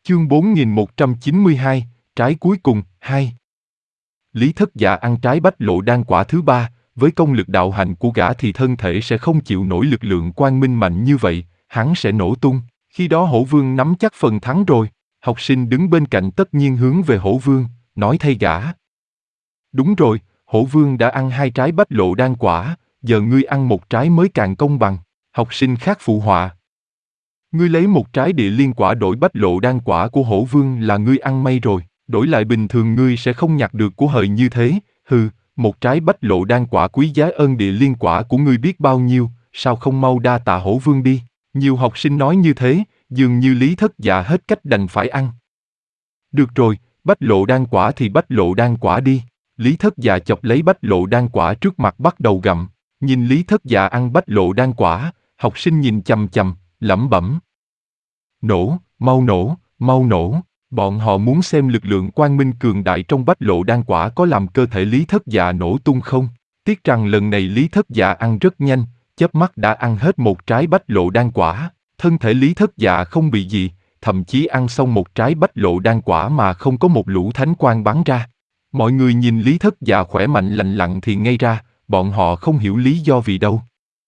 Chương 4192, trái cuối cùng, 2. Lý Thất Dạ ăn trái bách lộ đan quả thứ 3, với công lực đạo hạnh của gã thì thân thể sẽ không chịu nổi lực lượng quang minh mạnh như vậy, hắn sẽ nổ tung. Khi đó Hổ Vương nắm chắc phần thắng rồi. Học sinh đứng bên cạnh tất nhiên hướng về Hổ Vương, nói thay gã. Đúng rồi, Hổ Vương đã ăn 2 trái bách lộ đan quả, giờ ngươi ăn 1 trái mới càng công bằng. Học sinh khác phụ họa. Ngươi lấy 1 trái địa liên quả đổi bách lộ đan quả của Hổ Vương là ngươi ăn may rồi, đổi lại bình thường ngươi sẽ không nhặt được của hời như thế. Hừ, 1 trái bách lộ đan quả quý giá ơn địa liên quả của ngươi biết bao nhiêu, sao không mau đa tạ Hổ Vương đi. Nhiều học sinh nói như thế, dường như Lý Thất Dạ hết cách đành phải ăn. Được rồi, bách lộ đan quả thì bách lộ đan quả đi. Lý Thất Dạ chọc lấy bách lộ đan quả trước mặt bắt đầu gặm. Nhìn Lý Thất Dạ ăn bách lộ đan quả, học sinh nhìn chằm chằm, lẩm bẩm. Nổ, mau nổ, mau nổ. Bọn họ muốn xem lực lượng quang minh cường đại trong bách lộ đan quả có làm cơ thể Lý Thất Dạ nổ tung không. Tiếc rằng lần này Lý Thất Dạ ăn rất nhanh, chớp mắt đã ăn hết 1 trái bách lộ đan quả. Thân thể Lý Thất Dạ không bị gì, thậm chí ăn xong 1 trái bách lộ đan quả mà không có một lũ thánh quang bắn ra. Mọi người nhìn Lý Thất Dạ khỏe mạnh lành lặn thì ngây ra, bọn họ không hiểu lý do vì đâu.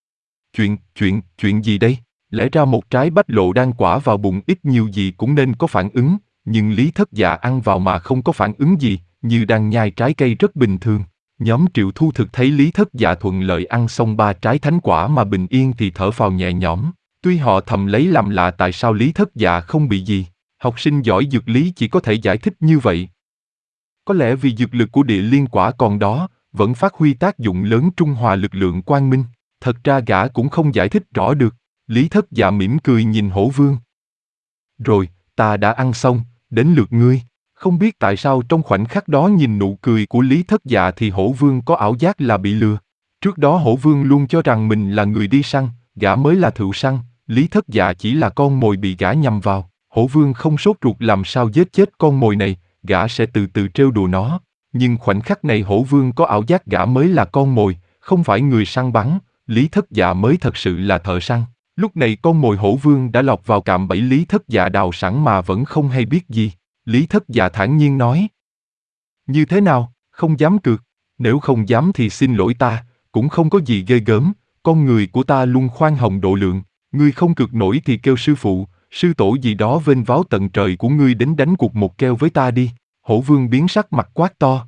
Chuyện gì đây? Lẽ ra 1 trái bách lộ đan quả vào bụng ít nhiều gì cũng nên có phản ứng, nhưng Lý Thất Dạ ăn vào mà không có phản ứng gì, như đang nhai trái cây rất bình thường. Nhóm Triệu Thu Thực thấy Lý Thất Dạ thuận lợi ăn xong 3 trái thánh quả mà bình yên thì thở phào nhẹ nhõm. Tuy họ thầm lấy làm lạ tại sao Lý Thất Dạ không bị gì, học sinh giỏi dược lý chỉ có thể giải thích như vậy. Có lẽ vì dược lực của địa liên quả còn đó, vẫn phát huy tác dụng lớn trung hòa lực lượng quang minh. Thật ra gã cũng không giải thích rõ được. Lý Thất Dạ mỉm cười nhìn Hổ Vương. Rồi, ta đã ăn xong, đến lượt ngươi. Không biết tại sao trong khoảnh khắc đó nhìn nụ cười của Lý Thất Dạ thì Hổ Vương có ảo giác là bị lừa. Trước đó Hổ Vương luôn cho rằng mình là người đi săn, gã mới là thợ săn, Lý Thất Dạ chỉ là con mồi bị gã nhầm vào. Hổ Vương không sốt ruột làm sao giết chết con mồi này, gã sẽ từ từ trêu đùa nó. Nhưng khoảnh khắc này Hổ Vương có ảo giác gã mới là con mồi, không phải người săn bắn, Lý Thất Dạ mới thật sự là thợ săn. Lúc này con mồi Hổ Vương đã lọt vào cạm bẫy Lý Thất Dạ đào sẵn mà vẫn không hay biết gì. Lý Thất Dạ thản nhiên nói. Như thế nào, không dám cược? Nếu không dám thì xin lỗi ta, cũng không có gì ghê gớm, con người của ta luôn khoan hồng độ lượng, ngươi không cược nổi thì kêu sư phụ, sư tổ gì đó vênh váo tận trời của ngươi đến đánh cuộc một keo với ta đi. Hổ Vương biến sắc mặt quát to.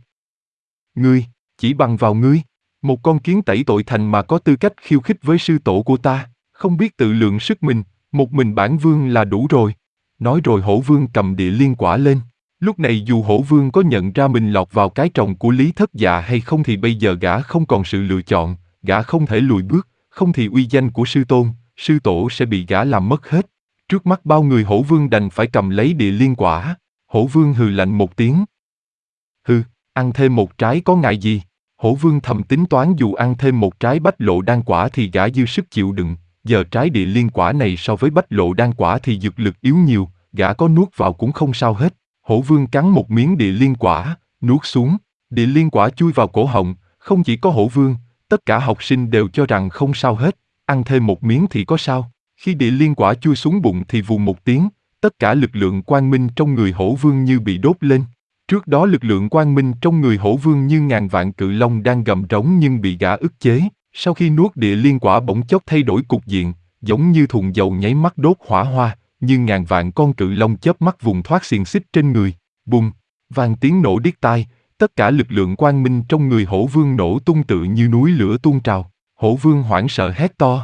Ngươi, chỉ bằng vào ngươi, một con kiến tẩy tội thành mà có tư cách khiêu khích với sư tổ của ta, không biết tự lượng sức mình, một mình bản vương là đủ rồi. Nói rồi Hổ Vương cầm địa liên quả lên. Lúc này dù Hổ Vương có nhận ra mình lọt vào cái tròng của Lý Thất Dạ hay không thì bây giờ gã không còn sự lựa chọn, gã không thể lùi bước, không thì uy danh của sư tôn, sư tổ sẽ bị gã làm mất hết. Trước mắt bao người Hổ Vương đành phải cầm lấy địa liên quả. Hổ Vương hừ lạnh một tiếng. Hừ, ăn thêm 1 trái có ngại gì? Hổ Vương thầm tính toán dù ăn thêm 1 trái bách lộ đan quả thì gã dư sức chịu đựng. Giờ trái địa liên quả này so với bách lộ đan quả thì dược lực yếu nhiều, gã có nuốt vào cũng không sao hết. Hổ Vương cắn một miếng địa liên quả, nuốt xuống, địa liên quả chui vào cổ họng, không chỉ có Hổ Vương, tất cả học sinh đều cho rằng không sao hết, ăn thêm 1 miếng thì có sao. Khi địa liên quả chui xuống bụng thì vù một tiếng, tất cả lực lượng quang minh trong người Hổ Vương như bị đốt lên. Trước đó lực lượng quang minh trong người Hổ Vương như ngàn vạn cự long đang gầm rống nhưng bị gã ức chế. Sau khi nuốt địa liên quả bỗng chốc thay đổi cục diện, giống như thùng dầu nháy mắt đốt hỏa hoa, như ngàn vạn con cự long chớp mắt vùng thoát xiềng xích trên người. Bùng, vang tiếng nổ điếc tai, tất cả lực lượng quang minh trong người Hổ Vương nổ tung tự như núi lửa tuôn trào. Hổ Vương hoảng sợ hét to.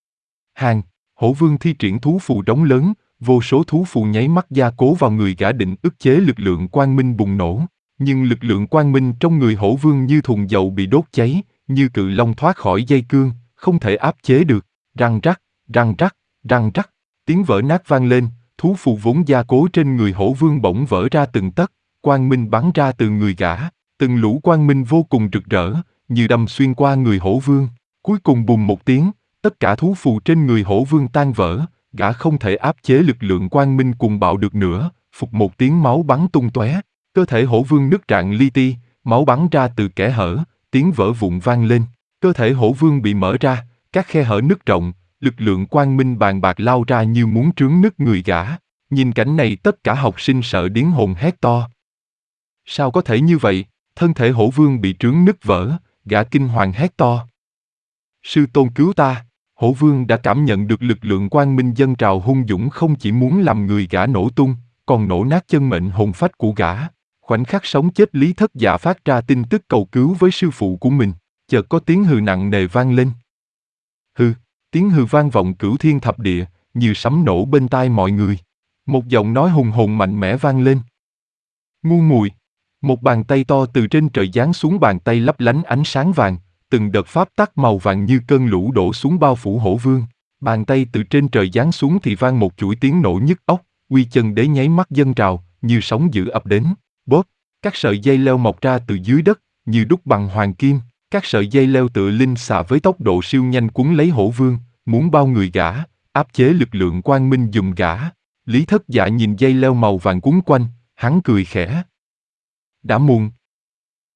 Hổ Vương thi triển thú phù đống lớn, vô số thú phù nháy mắt gia cố vào người gã định ức chế lực lượng quang minh bùng nổ. Nhưng lực lượng quang minh trong người Hổ Vương như thùng dầu bị đốt cháy, như cự long thoát khỏi dây cương, không thể áp chế được. Răng rắc, răng rắc, răng rắc, tiếng vỡ nát vang lên, thú phù vốn gia cố trên người Hổ Vương bỗng vỡ ra từng tấc, quang minh bắn ra từ người gã, từng lũ quang minh vô cùng rực rỡ, như đâm xuyên qua người Hổ Vương. Cuối cùng bùng một tiếng, tất cả thú phù trên người Hổ Vương tan vỡ, gã không thể áp chế lực lượng quang minh cuồng bạo được nữa, phụt một tiếng máu bắn tung tóe, cơ thể Hổ Vương nứt rạn li ti, máu bắn ra từ kẽ hở, tiếng vỡ vụn vang lên, cơ thể Hổ Vương bị mở ra, các khe hở nứt rộng, lực lượng quang minh bàn bạc lao ra như muốn trướng nứt người gã. Nhìn cảnh này tất cả học sinh sợ điếng hồn hét to. Sao có thể như vậy? Thân thể hổ vương bị trướng nứt vỡ, gã kinh hoàng hét to. Sư tôn cứu ta! Hổ vương đã cảm nhận được lực lượng quang minh dâng trào hung dũng không chỉ muốn làm người gã nổ tung, còn nổ nát chân mệnh hồn phách của gã. Khoảnh khắc sống chết Lý Thất Dạ phát ra tin tức cầu cứu với sư phụ của mình, chợt có tiếng hừ nặng nề vang lên. Hừ, tiếng hừ vang vọng cửu thiên thập địa, như sấm nổ bên tai mọi người. Một giọng nói hùng hồn mạnh mẽ vang lên. Ngu muội! Một bàn tay to từ trên trời giáng xuống, bàn tay lấp lánh ánh sáng vàng, từng đợt pháp tắc màu vàng như cơn lũ đổ xuống bao phủ hổ vương. Bàn tay từ trên trời giáng xuống thì vang một chuỗi tiếng nổ nhức óc, uy chân đế nháy mắt dâng trào, như sóng dữ ập đến. Bóp! Các sợi dây leo mọc ra từ dưới đất, như đúc bằng hoàng kim. Các sợi dây leo tựa linh xà với tốc độ siêu nhanh cuốn lấy hổ vương, muốn bao người gã, áp chế lực lượng quang minh giùm gã. Lý Thất Dạ nhìn dây leo màu vàng quấn quanh, hắn cười khẽ. Đã muộn,